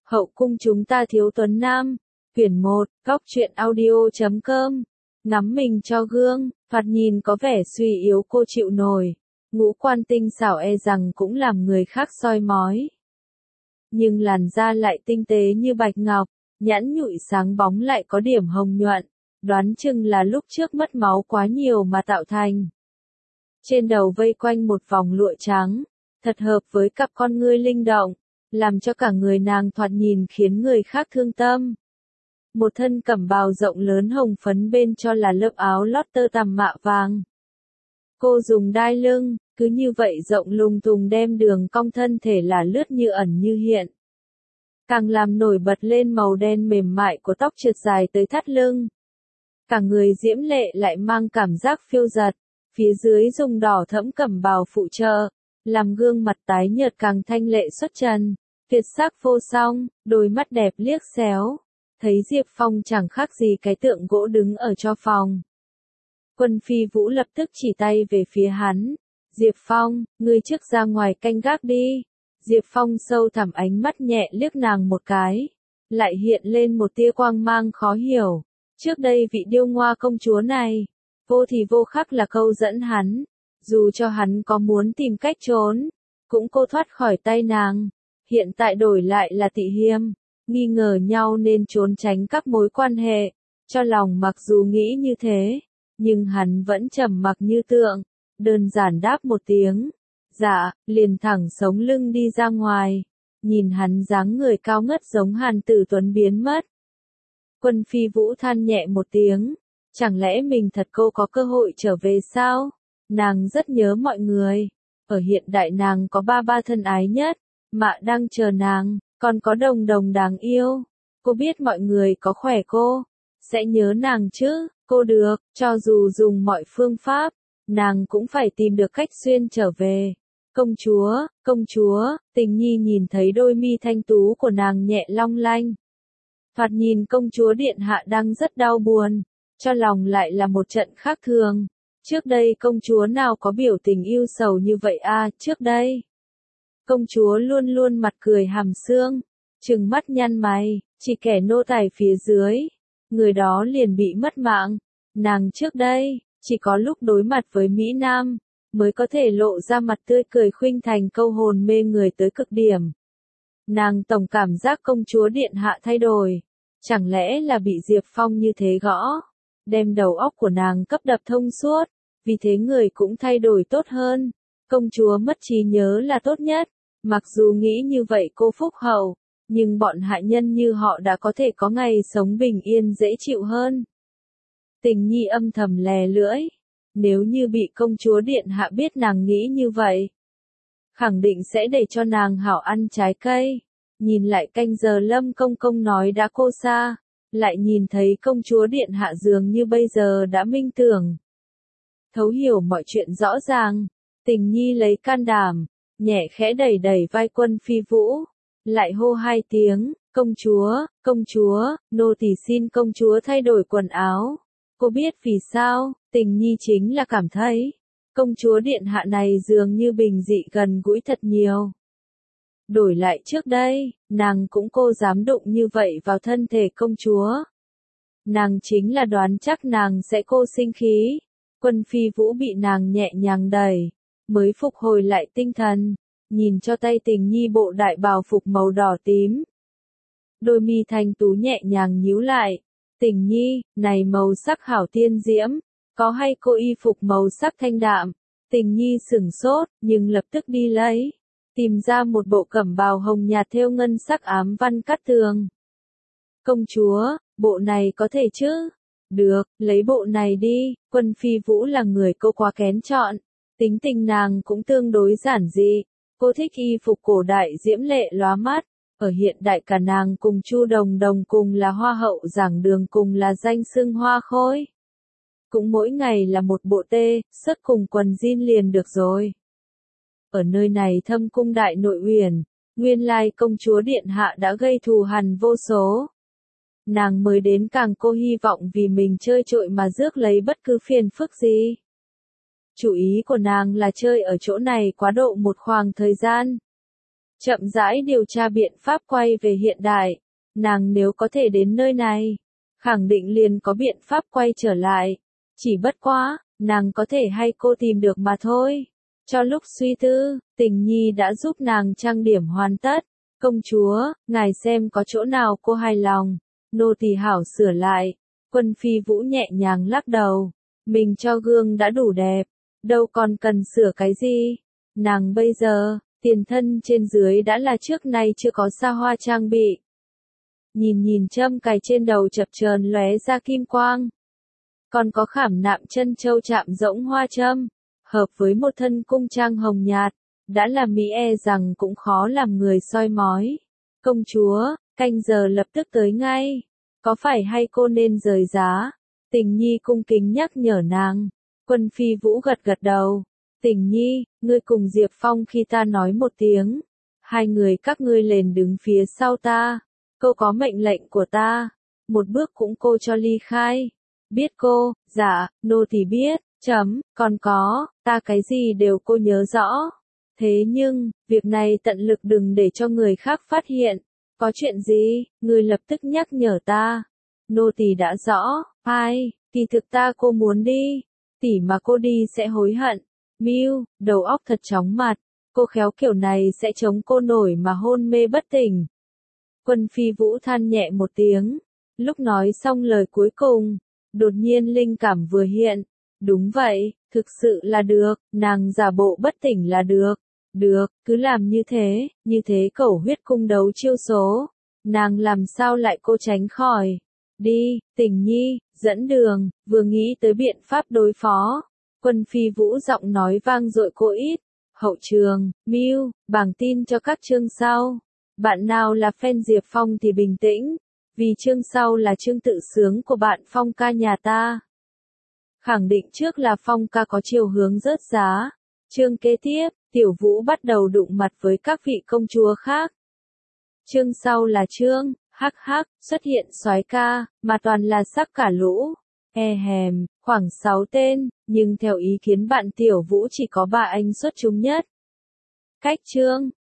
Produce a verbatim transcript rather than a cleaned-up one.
Hậu cung chúng ta thiếu tuấn nam. Quyển một, góc truyện audio chấm com. Ngắm mình cho gương, thoạt nhìn có vẻ suy yếu cô chịu nổi. Ngũ quan tinh xảo e rằng cũng làm người khác soi mói. Nhưng làn da lại tinh tế như bạch ngọc, nhẵn nhụi sáng bóng lại có điểm hồng nhuận. Đoán chừng là lúc trước mất máu quá nhiều mà tạo thành. Trên đầu vây quanh một vòng lụa trắng, thật hợp với cặp con ngươi linh động, làm cho cả người nàng thoạt nhìn khiến người khác thương tâm. Một thân cẩm bào rộng lớn hồng phấn bên cho là lớp áo lót tơ tằm mạ vàng. Cô dùng đai lưng, cứ như vậy rộng lùng thùng đem đường cong thân thể là lướt như ẩn như hiện. Càng làm nổi bật lên màu đen mềm mại của tóc trượt dài tới thắt lưng. Cả người diễm lệ lại mang cảm giác phiêu dật, phía dưới dùng đỏ thẫm cẩm bào phụ trợ, làm gương mặt tái nhợt càng thanh lệ xuất trần, tuyệt sắc vô song, đôi mắt đẹp liếc xéo. Thấy Diệp Phong chẳng khác gì cái tượng gỗ đứng ở cho phòng. Quân Phi Vũ lập tức chỉ tay về phía hắn. Diệp Phong, ngươi trước ra ngoài canh gác đi. Diệp Phong sâu thẳm ánh mắt nhẹ liếc nàng một cái. Lại hiện lên một tia quang mang khó hiểu. Trước đây vị điêu ngoa công chúa này, vô thì vô khắc là câu dẫn hắn. Dù cho hắn có muốn tìm cách trốn, cũng cô thoát khỏi tay nàng. Hiện tại đổi lại là Tị Hiềm. Nghi ngờ nhau nên trốn tránh các mối quan hệ, cho lòng mặc dù nghĩ như thế, nhưng hắn vẫn trầm mặc như tượng, đơn giản đáp một tiếng, dạ, liền thẳng sống lưng đi ra ngoài, nhìn hắn dáng người cao ngất giống Hàn Tử Tuấn biến mất. Quân Phi Vũ than nhẹ một tiếng, chẳng lẽ mình thật cô có cơ hội trở về sao? Nàng rất nhớ mọi người, ở hiện đại nàng có ba ba thân ái nhất, Mạ đang chờ nàng. Còn có Đồng Đồng đáng yêu, cô biết mọi người có khỏe cô, sẽ nhớ nàng chứ, cô được, cho dù dùng mọi phương pháp, nàng cũng phải tìm được cách xuyên trở về. Công chúa, công chúa, Tình Nhi nhìn thấy đôi mi thanh tú của nàng nhẹ long lanh. Thoạt nhìn công chúa điện hạ đang rất đau buồn, cho lòng lại là một trận khác thường. Trước đây công chúa nào có biểu tình yêu sầu như vậy à, trước đây. Công chúa luôn luôn mặt cười hàm xương, trừng mắt nhăn mày, chỉ kẻ nô tài phía dưới, người đó liền bị mất mạng. Nàng trước đây, chỉ có lúc đối mặt với Mỹ Nam, mới có thể lộ ra mặt tươi cười khuynh thành câu hồn mê người tới cực điểm. Nàng tổng cảm giác công chúa điện hạ thay đổi, chẳng lẽ là bị Diệp Phong như thế gõ, đem đầu óc của nàng cấp đập thông suốt, vì thế người cũng thay đổi tốt hơn. Công chúa mất trí nhớ là tốt nhất. Mặc dù nghĩ như vậy cô phúc hậu, nhưng bọn hạ nhân như họ đã có thể có ngày sống bình yên dễ chịu hơn. Tình Nhi âm thầm lè lưỡi, nếu như bị công chúa điện hạ biết nàng nghĩ như vậy, khẳng định sẽ để cho nàng hảo ăn trái cây. Nhìn lại canh giờ Lâm Công Công nói đã cô xa, lại nhìn thấy công chúa điện hạ dường như bây giờ đã minh tưởng. Thấu hiểu mọi chuyện rõ ràng, Tình Nhi lấy can đảm, nhẹ khẽ đẩy đẩy vai Quân Phi Vũ, lại hô hai tiếng, công chúa, công chúa, nô tỳ xin công chúa thay đổi quần áo. Cô biết vì sao? Tình Nhi chính là cảm thấy, công chúa điện hạ này dường như bình dị gần gũi thật nhiều. Đổi lại trước đây, nàng cũng cô dám đụng như vậy vào thân thể công chúa. Nàng chính là đoán chắc nàng sẽ cô sinh khí. Quân Phi Vũ bị nàng nhẹ nhàng đẩy, mới phục hồi lại tinh thần, nhìn cho tay Tình Nhi bộ đại bào phục màu đỏ tím. Đôi mi thanh tú nhẹ nhàng nhíu lại, Tình Nhi, này màu sắc hảo tiên diễm, có hay cô y phục màu sắc thanh đạm? Tình Nhi sửng sốt, nhưng lập tức đi lấy, tìm ra một bộ cẩm bào hồng nhạt thêu ngân sắc ám văn cắt tường. Công chúa, bộ này có thể chứ? Được, lấy bộ này đi. Quân Phi Vũ là người cô quá kén chọn. Tính tình nàng cũng tương đối giản dị, cô thích y phục cổ đại diễm lệ lóa mắt, ở hiện đại cả nàng cùng Chu Đồng Đồng cùng là hoa hậu giảng đường cùng là danh xưng hoa khôi. Cũng mỗi ngày là một bộ tê, sất cùng quần jean liền được rồi. Ở nơi này thâm cung đại nội uyển, nguyên lai công chúa điện hạ đã gây thù hằn vô số. Nàng mới đến càng cô hy vọng vì mình chơi trội mà rước lấy bất cứ phiền phức gì. Chủ ý của nàng là chơi ở chỗ này quá độ một khoảng thời gian. chậm rãi điều tra biện pháp quay về hiện đại. Nàng nếu có thể đến nơi này, khẳng định liền có biện pháp quay trở lại. Chỉ bất quá, nàng có thể hay cô tìm được mà thôi. Cho lúc suy tư, Tình Nhi đã giúp nàng trang điểm hoàn tất. Công chúa, ngài xem có chỗ nào cô hài lòng. Nô tỳ hảo sửa lại. Quân Phi Vũ nhẹ nhàng lắc đầu. Mình cho gương đã đủ đẹp. Đâu còn cần sửa cái gì. Nàng bây giờ, tiền thân trên dưới đã là trước nay chưa có xa hoa trang bị. Nhìn nhìn châm cài trên đầu chập chờn lóe ra kim quang. Còn có khảm nạm chân châu chạm rỗng hoa châm, hợp với một thân cung trang hồng nhạt, đã làm mỹ e rằng cũng khó làm người soi mói. Công chúa, canh giờ lập tức tới ngay, có phải hay cô nên rời giá? Tình Nhi cung kính nhắc nhở nàng. Quân Phi Vũ gật gật đầu. Tình Nhi, ngươi cùng Diệp Phong khi ta nói một tiếng, hai người các ngươi liền đứng phía sau ta. Cô có mệnh lệnh của ta, một bước cũng cô cho ly khai. Biết cô, dạ, nô tỳ biết, chấm, còn có, ta cái gì đều cô nhớ rõ. Thế nhưng, việc này tận lực đừng để cho người khác phát hiện. Có chuyện gì, người lập tức nhắc nhở ta. Nô tỳ đã rõ, ai, kỳ thực ta cô muốn đi. Tỷ mà cô đi sẽ hối hận. Miu, đầu óc thật chóng mặt. Cô khéo kiểu này sẽ chống cô nổi mà hôn mê bất tỉnh. Quân Phi Vũ than nhẹ một tiếng. Lúc nói xong lời cuối cùng, đột nhiên linh cảm vừa hiện. Đúng vậy, thực sự là được, nàng giả bộ bất tỉnh là được. Được, cứ làm như thế, như thế cẩu huyết cung đấu chiêu số. Nàng làm sao lại cô tránh khỏi. Đi, Tình Nhi, dẫn đường, vừa nghĩ tới biện pháp đối phó. Quân Phi Vũ giọng nói vang dội cô ít. Hậu trường, Miu, bảng tin cho các chương sau. Bạn nào là fan Diệp Phong thì bình tĩnh, vì chương sau là chương tự sướng của bạn Phong ca nhà ta. Khẳng định trước là Phong ca có chiều hướng rớt giá. Chương kế tiếp, Tiểu Vũ bắt đầu đụng mặt với các vị công chúa khác. Chương sau là chương, hắc hắc, xuất hiện soái ca, mà toàn là sắc cả lũ. E hèm, khoảng sáu tên, nhưng theo ý kiến bạn Tiểu Vũ chỉ có ba anh xuất chúng nhất. Cách chương,